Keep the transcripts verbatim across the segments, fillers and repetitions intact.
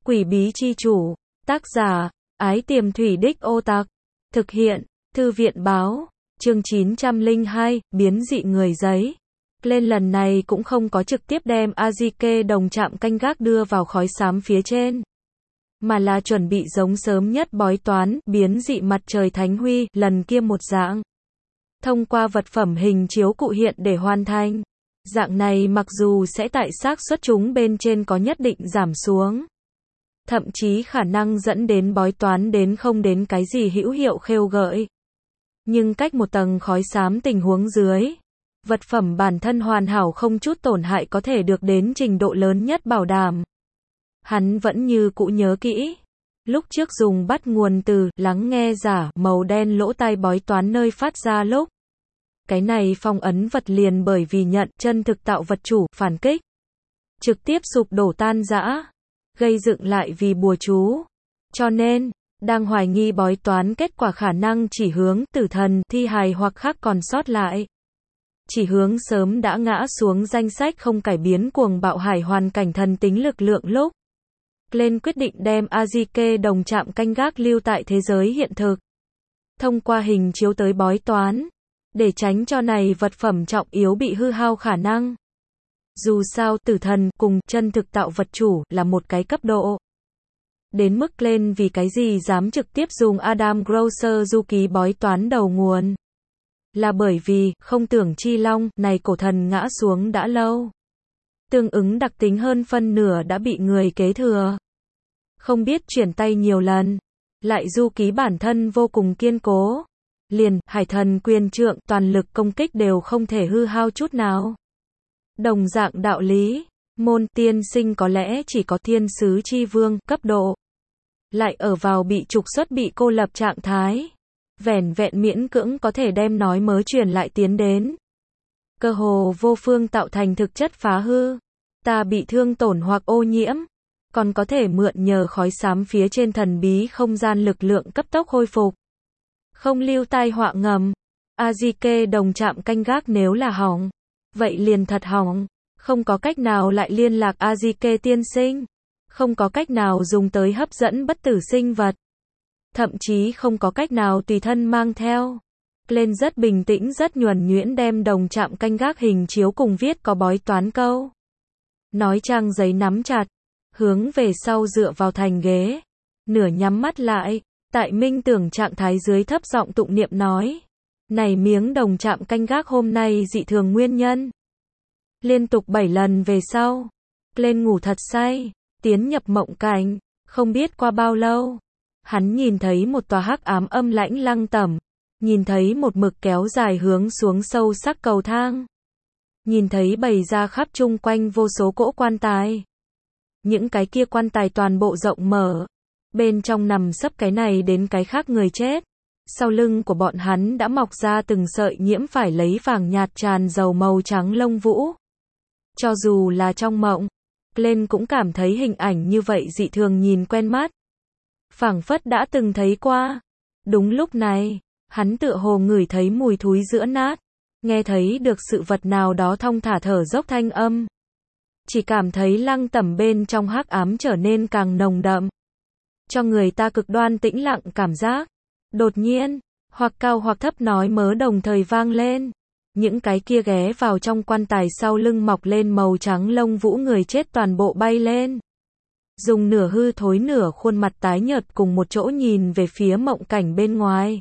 Quỷ bí chi chủ. Tác giả, Ái Tiềm Thủy Đích Ô Tặc. Thực hiện, Thư viện báo. Chương chín trăm lẻ hai, biến dị người giấy. Lên lần này cũng không có trực tiếp đem Azike đồng trạm canh gác đưa vào khói xám phía trên, mà là chuẩn bị giống sớm nhất bói toán, biến dị mặt trời thánh huy, lần kia một dạng. Thông qua vật phẩm hình chiếu cụ hiện để hoàn thành. Dạng này mặc dù sẽ tại xác suất chúng bên trên có nhất định giảm xuống, thậm chí khả năng dẫn đến bói toán đến không đến cái gì hữu hiệu khêu gợi. Nhưng cách một tầng khói xám tình huống dưới, vật phẩm bản thân hoàn hảo không chút tổn hại có thể được đến trình độ lớn nhất bảo đảm. Hắn vẫn như cũ nhớ kỹ. Lúc trước dùng bắt nguồn từ lắng nghe giả màu đen lỗ tai bói toán nơi phát ra lúc. Cái này phong ấn vật liền bởi vì nhận chân thực tạo vật chủ phản kích, trực tiếp sụp đổ tan rã, gây dựng lại vì bùa chú. Cho nên, đang hoài nghi bói toán kết quả khả năng chỉ hướng tử thần, thi hài hoặc khác còn sót lại. Chỉ hướng sớm đã ngã xuống danh sách không cải biến cuồng bạo hải hoàn cảnh thần tính lực lượng lúc. Lên quyết định đem Azike đồng trạm canh gác lưu tại thế giới hiện thực. Thông qua hình chiếu tới bói toán, để tránh cho này vật phẩm trọng yếu bị hư hao khả năng. Dù sao tử thần cùng chân thực tạo vật chủ là một cái cấp độ. Đến mức lên vì cái gì dám trực tiếp dùng Adam Grosser du ký bói toán đầu nguồn. Là bởi vì, không tưởng chi long, này cổ thần ngã xuống đã lâu. Tương ứng đặc tính hơn phân nửa đã bị người kế thừa. Không biết chuyển tay nhiều lần. Lại du ký bản thân vô cùng kiên cố. Liền, hải thần quyền trượng, toàn lực công kích đều không thể hư hao chút nào. Đồng dạng đạo lý, môn tiên sinh có lẽ chỉ có thiên sứ chi vương, cấp độ. Lại ở vào bị trục xuất bị cô lập trạng thái. Vẻn vẹn miễn cưỡng có thể đem nói mớ truyền lại tiến đến. Cơ hồ vô phương tạo thành thực chất phá hư. Ta bị thương tổn hoặc ô nhiễm. Còn có thể mượn nhờ khói xám phía trên thần bí không gian lực lượng cấp tốc hồi phục. Không lưu tai họa ngầm. Azike đồng trạm canh gác nếu là hỏng. Vậy liền thật hỏng. Không có cách nào lại liên lạc Azike tiên sinh. Không có cách nào dùng tới hấp dẫn bất tử sinh vật. Thậm chí không có cách nào tùy thân mang theo. Lên rất bình tĩnh rất nhuần nhuyễn đem đồng trạm canh gác hình chiếu cùng viết có bói toán câu. Nói trang giấy nắm chặt. Hướng về sau dựa vào thành ghế. Nửa nhắm mắt lại. Tại minh tưởng trạng thái dưới thấp giọng tụng niệm nói. Này miếng đồng trạm canh gác hôm nay dị thường nguyên nhân. Liên tục bảy lần về sau. Lên ngủ thật say. Tiến nhập mộng cảnh. Không biết qua bao lâu. Hắn nhìn thấy một tòa hắc ám âm lãnh lăng tẩm. Nhìn thấy một mực kéo dài hướng xuống sâu sắc cầu thang. Nhìn thấy bày ra khắp chung quanh vô số cỗ quan tài. Những cái kia quan tài toàn bộ rộng mở. Bên trong nằm sấp cái này đến cái khác người chết. Sau lưng của bọn hắn đã mọc ra từng sợi nhiễm phải lấy vàng nhạt tràn dầu màu trắng lông vũ. Cho dù là trong mộng, lên cũng cảm thấy hình ảnh như vậy dị thường nhìn quen mắt. Phảng phất đã từng thấy qua. Đúng lúc này, hắn tựa hồ ngửi thấy mùi thúi giữa nát, nghe thấy được sự vật nào đó thong thả thở dốc thanh âm. Chỉ cảm thấy lăng tẩm bên trong hắc ám trở nên càng nồng đậm, cho người ta cực đoan tĩnh lặng cảm giác. Đột nhiên, hoặc cao hoặc thấp nói mớ đồng thời vang lên. Những cái kia ghé vào trong quan tài sau lưng mọc lên màu trắng lông vũ người chết toàn bộ bay lên. Dùng nửa hư thối nửa khuôn mặt tái nhợt cùng một chỗ nhìn về phía mộng cảnh bên ngoài.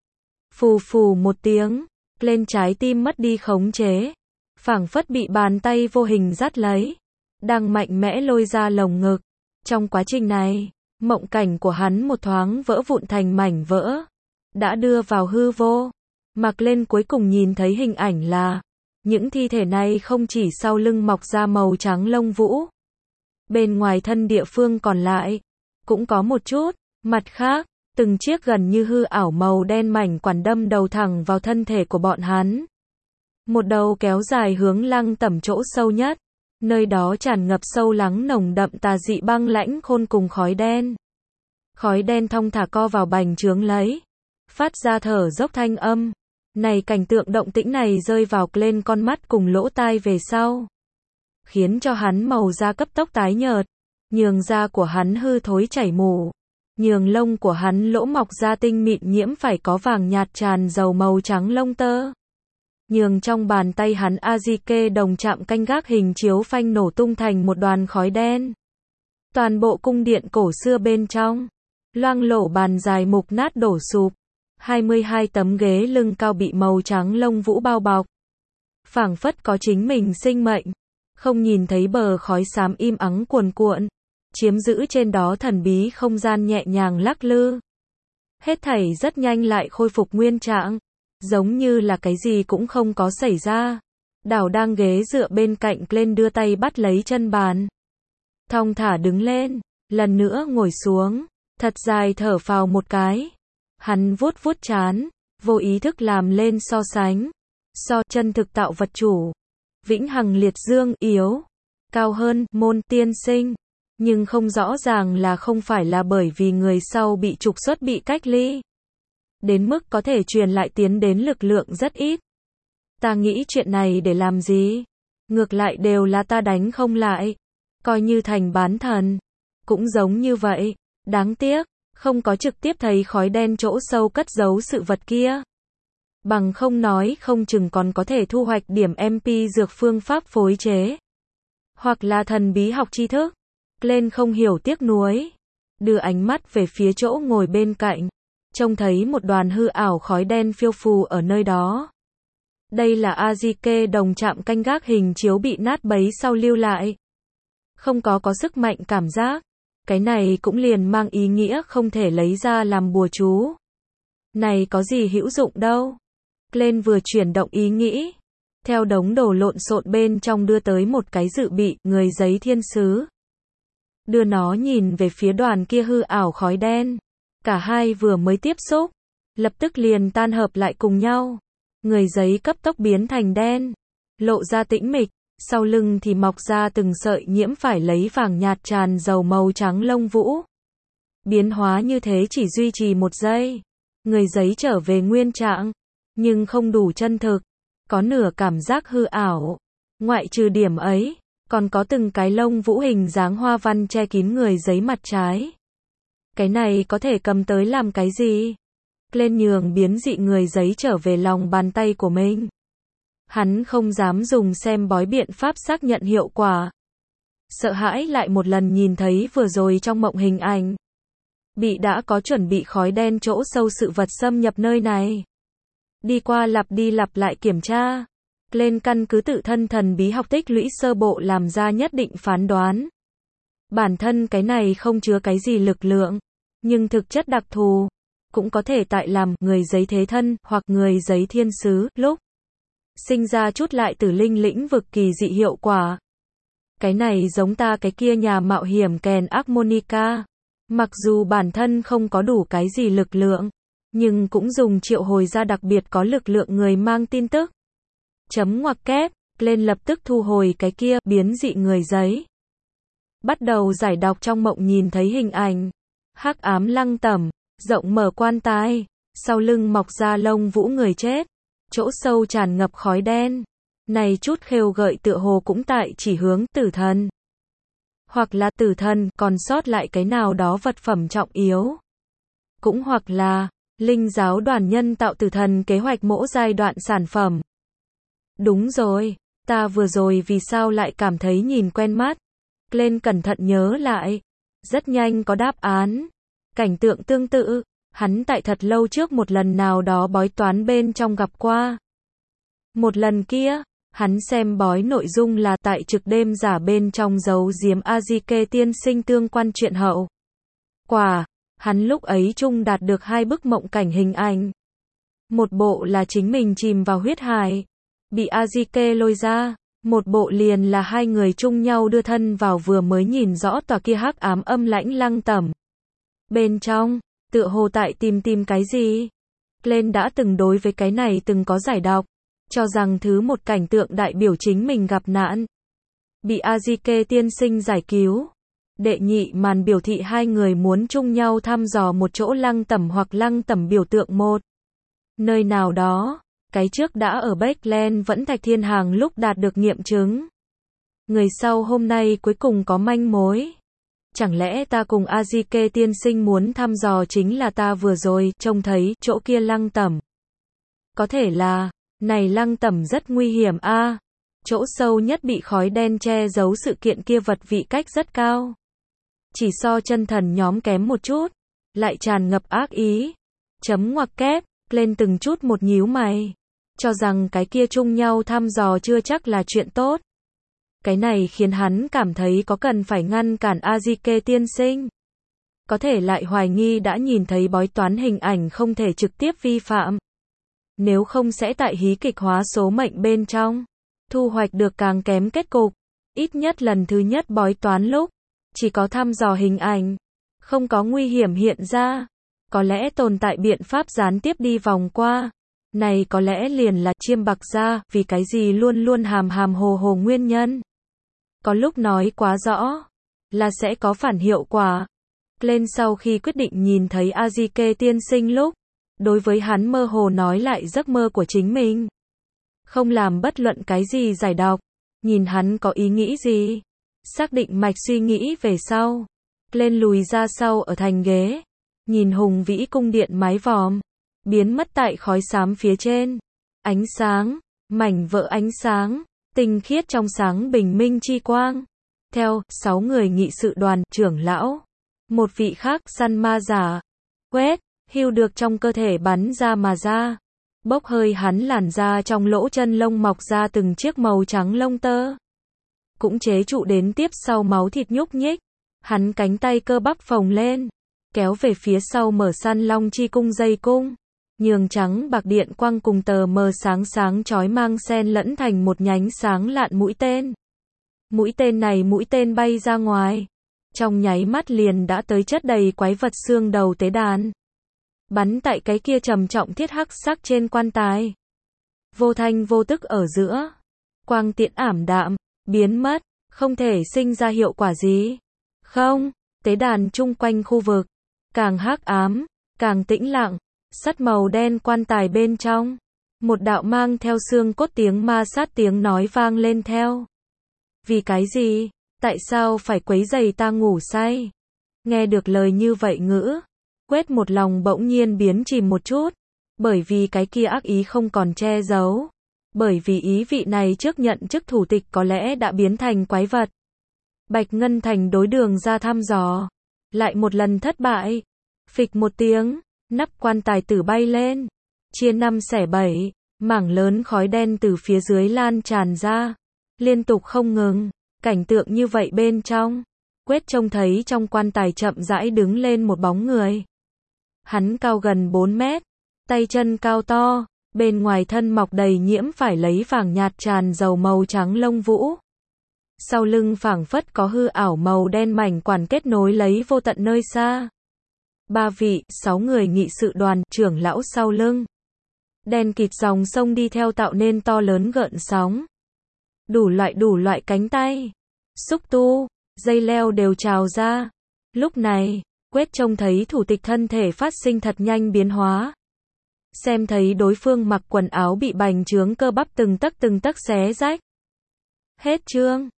Phù phù một tiếng, lên trái tim mất đi khống chế. Phảng phất bị bàn tay vô hình dắt lấy. Đang mạnh mẽ lôi ra lồng ngực. Trong quá trình này, mộng cảnh của hắn một thoáng vỡ vụn thành mảnh vỡ. Đã đưa vào hư vô. Mặc lên cuối cùng nhìn thấy hình ảnh là. Những thi thể này không chỉ sau lưng mọc ra màu trắng lông vũ. Bên ngoài thân địa phương còn lại, cũng có một chút, mặt khác, từng chiếc gần như hư ảo màu đen mảnh quản đâm đầu thẳng vào thân thể của bọn hắn. Một đầu kéo dài hướng lăng tẩm chỗ sâu nhất, nơi đó tràn ngập sâu lắng nồng đậm tà dị băng lãnh khôn cùng khói đen. Khói đen thong thả co vào bành trướng lấy, phát ra thở dốc thanh âm. Này cảnh tượng động tĩnh này rơi vào lên con mắt cùng lỗ tai về sau. Khiến cho hắn màu da cấp tốc tái nhợt. nhường da của hắn hư thối chảy mủ, nhường lông của hắn lỗ mọc ra tinh mịn nhiễm phải có vàng nhạt tràn dầu màu trắng lông tơ. Nhường trong bàn tay hắn Azike đồng chạm canh gác hình chiếu phanh nổ tung thành một đoàn khói đen. Toàn bộ cung điện cổ xưa bên trong, loang lổ bàn dài mục nát đổ sụp, hai mươi hai tấm ghế lưng cao bị màu trắng lông vũ bao bọc. Phảng phất có chính mình sinh mệnh, không nhìn thấy bờ khói xám im ắng cuồn cuộn, chiếm giữ trên đó thần bí không gian nhẹ nhàng lắc lư. Hết thảy rất nhanh lại khôi phục nguyên trạng, giống như là cái gì cũng không có xảy ra. Đảo đang ghế dựa bên cạnh lên đưa tay bắt lấy chân bàn. Thong thả đứng lên, lần nữa ngồi xuống, thật dài thở phào một cái. Hắn vuốt vuốt trán, vô ý thức làm lên so sánh. So chân thực tạo vật chủ, vĩnh hằng liệt dương yếu, cao hơn môn tiên sinh. Nhưng không rõ ràng là không phải là bởi vì người sau bị trục xuất bị cách ly. Đến mức có thể truyền lại tiến đến lực lượng rất ít. Ta nghĩ chuyện này để làm gì? Ngược lại đều là ta đánh không lại. Coi như thành bán thần. Cũng giống như vậy. Đáng tiếc, không có trực tiếp thấy khói đen chỗ sâu cất giấu sự vật kia. Bằng không nói không chừng còn có thể thu hoạch điểm em pê dược phương pháp phối chế. Hoặc là thần bí học tri thức. Lên không hiểu tiếc nuối. Đưa ánh mắt về phía chỗ ngồi bên cạnh. Trông thấy một đoàn hư ảo khói đen phiêu phù ở nơi đó. Đây là Azike đồng chạm canh gác hình chiếu bị nát bấy sau lưu lại. Không có có sức mạnh cảm giác. Cái này cũng liền mang ý nghĩa không thể lấy ra làm bùa chú. Này có gì hữu dụng đâu. Lên vừa chuyển động ý nghĩ. Theo đống đồ lộn xộn bên trong đưa tới một cái dự bị, người giấy thiên sứ. Đưa nó nhìn về phía đoàn kia hư ảo khói đen. Cả hai vừa mới tiếp xúc, lập tức liền tan hợp lại cùng nhau. Người giấy cấp tốc biến thành đen, lộ ra tĩnh mịch, sau lưng thì mọc ra từng sợi nhiễm phải lấy vàng nhạt tràn dầu màu trắng lông vũ. Biến hóa như thế chỉ duy trì một giây. Người giấy trở về nguyên trạng, nhưng không đủ chân thực, có nửa cảm giác hư ảo. Ngoại trừ điểm ấy, còn có từng cái lông vũ hình dáng hoa văn che kín người giấy mặt trái. Cái này có thể cầm tới làm cái gì? Lên nhường biến dị người giấy trở về lòng bàn tay của mình. Hắn không dám dùng xem bói biện pháp xác nhận hiệu quả. Sợ hãi lại một lần nhìn thấy vừa rồi trong mộng hình ảnh. Bị đã có chuẩn bị khói đen chỗ sâu sự vật xâm nhập nơi này. Đi qua lặp đi lặp lại kiểm tra. Lên căn cứ tự thân thần bí học tích lũy sơ bộ làm ra nhất định phán đoán. Bản thân cái này không chứa cái gì lực lượng, nhưng thực chất đặc thù, cũng có thể tại làm người giấy thế thân hoặc người giấy thiên sứ lúc sinh ra chút lại từ linh lĩnh vực kỳ dị hiệu quả. Cái này giống ta cái kia nhà mạo hiểm kèn Armonica, mặc dù bản thân không có đủ cái gì lực lượng, nhưng cũng dùng triệu hồi ra đặc biệt có lực lượng người mang tin tức. Chấm ngoặc kép, lên lập tức thu hồi cái kia biến dị người giấy. Bắt đầu giải đọc trong mộng nhìn thấy hình ảnh. Hắc ám lăng tẩm, rộng mở quan tài, sau lưng mọc ra lông vũ người chết, chỗ sâu tràn ngập khói đen. Này chút khêu gợi tựa hồ cũng tại chỉ hướng tử thần. Hoặc là tử thần còn sót lại cái nào đó vật phẩm trọng yếu. Cũng hoặc là, linh giáo đoàn nhân tạo tử thần kế hoạch mỗi giai đoạn sản phẩm. Đúng rồi, ta vừa rồi vì sao lại cảm thấy nhìn quen mắt. Lên cẩn thận nhớ lại. Rất nhanh có đáp án. Cảnh tượng tương tự, hắn tại thật lâu trước một lần nào đó bói toán bên trong gặp qua. Một lần kia, hắn xem bói nội dung là tại trực đêm giả bên trong giấu giếm Azike tiên sinh tương quan chuyện hậu. Quả, hắn lúc ấy chung đạt được hai bức mộng cảnh hình ảnh. Một bộ là chính mình chìm vào huyết hải, bị Azike lôi ra. Một bộ liền là hai người chung nhau đưa thân vào vừa mới nhìn rõ tòa kia hắc ám âm lãnh lăng tẩm. Bên trong, tựa hồ tại tìm tìm cái gì. Lên đã từng đối với cái này từng có giải đọc, cho rằng thứ một cảnh tượng đại biểu chính mình gặp nạn. Bị Azike tiên sinh giải cứu. Đệ nhị màn biểu thị hai người muốn chung nhau thăm dò một chỗ lăng tẩm hoặc lăng tẩm biểu tượng một. Nơi nào đó. Cái trước đã ở Backland vẫn Thạch Thiên Hàng lúc đạt được nghiệm chứng. Người sau hôm nay cuối cùng có manh mối. Chẳng lẽ ta cùng Azike tiên sinh muốn thăm dò chính là ta vừa rồi trông thấy chỗ kia lăng tẩm. Có thể là, này lăng tẩm rất nguy hiểm a. À, chỗ sâu nhất bị khói đen che giấu sự kiện kia vật vị cách rất cao. Chỉ so chân thần nhóm kém một chút, lại tràn ngập ác ý. Chấm ngoặc kép, lên từng chút một nhíu mày. Cho rằng cái kia chung nhau thăm dò chưa chắc là chuyện tốt. Cái này khiến hắn cảm thấy có cần phải ngăn cản Azike tiên sinh. Có thể lại hoài nghi đã nhìn thấy bói toán hình ảnh không thể trực tiếp vi phạm. Nếu không sẽ tại hí kịch hóa số mệnh bên trong. Thu hoạch được càng kém kết cục. Ít nhất lần thứ nhất bói toán lúc. Chỉ có thăm dò hình ảnh. Không có nguy hiểm hiện ra. Có lẽ tồn tại biện pháp gián tiếp đi vòng qua. Này có lẽ liền là chiêm bạc ra, vì cái gì luôn luôn hàm hàm hồ hồ nguyên nhân. Có lúc nói quá rõ, là sẽ có phản hiệu quả. Lên sau khi quyết định nhìn thấy Azike tiên sinh lúc, đối với hắn mơ hồ nói lại giấc mơ của chính mình. Không làm bất luận cái gì giải đọc, nhìn hắn có ý nghĩ gì. Xác định mạch suy nghĩ về sau. Lên lùi ra sau ở thành ghế, nhìn hùng vĩ cung điện mái vòm, biến mất tại khói xám phía trên. Ánh sáng, mảnh vỡ ánh sáng, tinh khiết trong sáng bình minh chi quang. Theo, sáu người nghị sự đoàn, trưởng lão. Một vị khác, săn ma giả. Quét, hưu được trong cơ thể bắn ra mà ra. Bốc hơi hắn làn da trong lỗ chân lông mọc ra từng chiếc màu trắng lông tơ. Cũng chế trụ đến tiếp sau máu thịt nhúc nhích. Hắn cánh tay cơ bắp phồng lên. Kéo về phía sau mở săn long chi cung dây cung. Nhường trắng bạc điện quang cùng tờ mờ sáng sáng chói mang xen lẫn thành một nhánh sáng lạn mũi tên. Mũi tên này mũi tên bay ra ngoài. Trong nháy mắt liền đã tới chất đầy quái vật xương đầu tế đàn. Bắn tại cái kia trầm trọng thiết hắc sắc trên quan tài. Vô thanh vô tức ở giữa. Quang tiễn ảm đạm, biến mất, không thể sinh ra hiệu quả gì. Không, tế đàn chung quanh khu vực. Càng hắc ám, càng tĩnh lặng. Sắt màu đen quan tài bên trong. Một đạo mang theo xương cốt tiếng ma sát tiếng nói vang lên theo. Vì cái gì? Tại sao phải quấy rầy ta ngủ say? Nghe được lời như vậy ngữ. Quét một lòng bỗng nhiên biến chìm một chút. Bởi vì cái kia ác ý không còn che giấu. Bởi vì ý vị này trước nhận chức thủ tịch có lẽ đã biến thành quái vật. Bạch Ngân Thành đối đường ra thăm dò. Lại một lần thất bại. Phịch một tiếng. Nắp quan tài tử bay lên. Chia năm xẻ bảy. Mảng lớn khói đen từ phía dưới lan tràn ra. Liên tục không ngừng. Cảnh tượng như vậy bên trong. Quét trông thấy trong quan tài chậm rãi đứng lên một bóng người. Hắn cao gần bốn mét. Tay chân cao to. Bên ngoài thân mọc đầy nhiễm phải lấy vàng nhạt tràn dầu màu trắng lông vũ. Sau lưng phảng phất có hư ảo màu đen mảnh quản kết nối lấy vô tận nơi xa. Ba vị, sáu người nghị sự đoàn, trưởng lão sau lưng. Đen kịt dòng sông đi theo tạo nên to lớn gợn sóng. Đủ loại đủ loại cánh tay. Xúc tu, dây leo đều trào ra. Lúc này, Quét trông thấy thủ tịch thân thể phát sinh thật nhanh biến hóa. Xem thấy đối phương mặc quần áo bị bành trướng cơ bắp từng tấc từng tấc xé rách. Hết chương.